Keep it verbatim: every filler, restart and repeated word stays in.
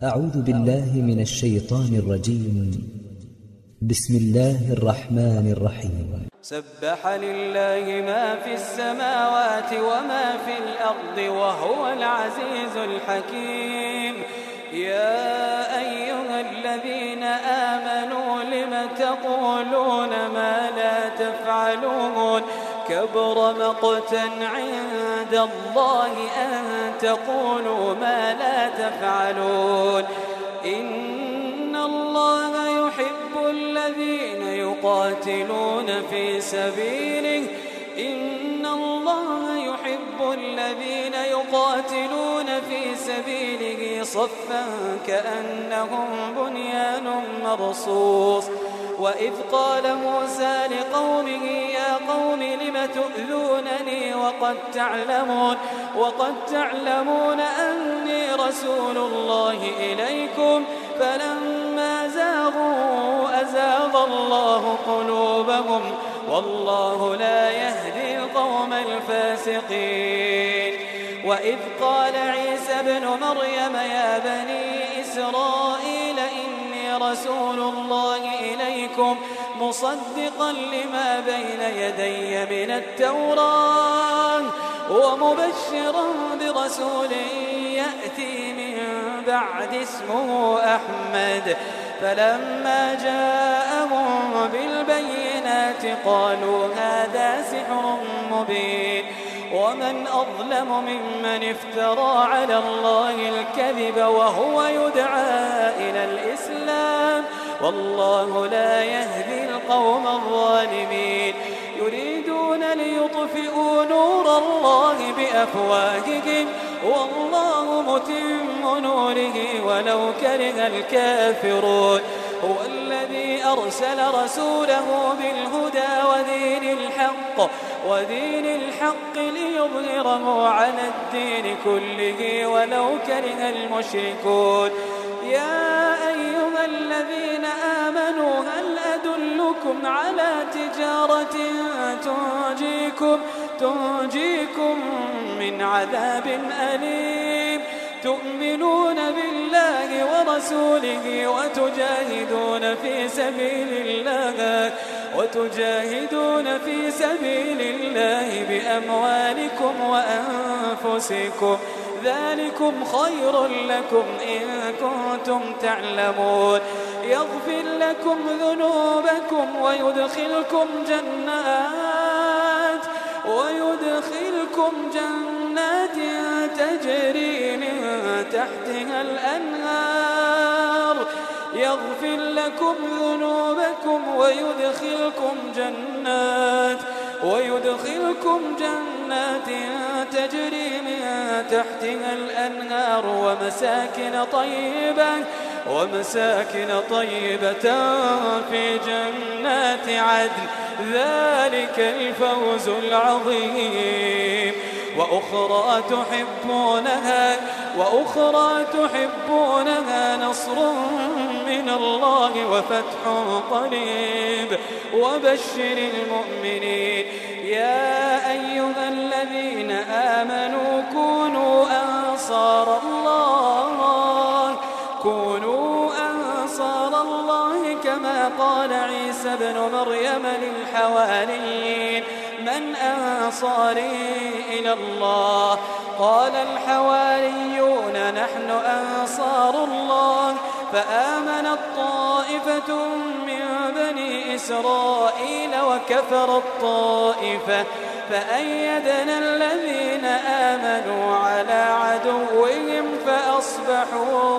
أعوذ بالله من الشيطان الرجيم. بسم الله الرحمن الرحيم. سبح لله ما في السماوات وما في الأرض وهو العزيز الحكيم. يا أيها الذين آمنوا لم تقولون ما لا تفعلون كبر مقتا عند الله أن تقولوا ما لا تفعلون. إن الله يحب الذين يقاتلون في سبيله إن الله يحب الذين يقاتلون في سبيله صفا كأنهم بنيان مرصوص. وإذ قال موسى لقومه يا قوم لم تؤذونني وقد تعلمون وقد تعلمون أني رسول الله إليكم فلما زاغوا أزاغ الله قلوبهم والله لا يهدي القوم الفاسقين. وإذ قال عيسى ابن مريم يا بني إسرائيل إني رسول الله إليكم مصدقا لما بين يدي من التوراة ومبشرا برسول يأتي من بعد اسمه أحمد. فلما جاءهم بالبينات قالوا هذا سحر مبين. ومن أظلم ممن افترى على الله الكذب وهو يدعى إلى الإسلام والله لا يهدي القوم الظالمين. يريدون ليطفئوا نور الله بأفواههم والله متم نوره ولو كره الكافرون. هو الذي أرسل رسوله بالهدى ودين الحق ودين الحق ليظهره على الدين كله ولو كره المشركون. يا أيها الذين آمنوا هل أدلكم على تجارة تنجيكم تنجيكم من عذاب أليم تؤمنون بالله ورسوله وتجاهدون في سبيل الله وتجاهدون في سبيل الله بأموالكم وأنفسكم ذلكم خير لكم إن كنتم تعلمون. يغفر لكم ذنوبكم ويدخلكم جنات ويدخلكم جنات تجري من تحتها الأنهار يغفر لكم ذنوبكم ويدخلكم جنات ويدخلكم جنات تجري من تحتها الأنهار ومساكن طيبة ومساكن طيبة في جنات عدن ذلك الفوز العظيم. وأخرى تحبونها وأخرى تحبونها نصر من الله وفتح قريب وبشر المؤمنين. يا أيها الذين آمنوا كونوا أنصار الله كونوا أنصار الله كما قال عيسى ابن مريم للحواريين من أنصاري إلى الله قال الحواريون نحن أنصار الله فآمنت طائفة من بني إسرائيل وكفرت طائفة فأيدنا الذين آمنوا على عدوهم فأصبحوا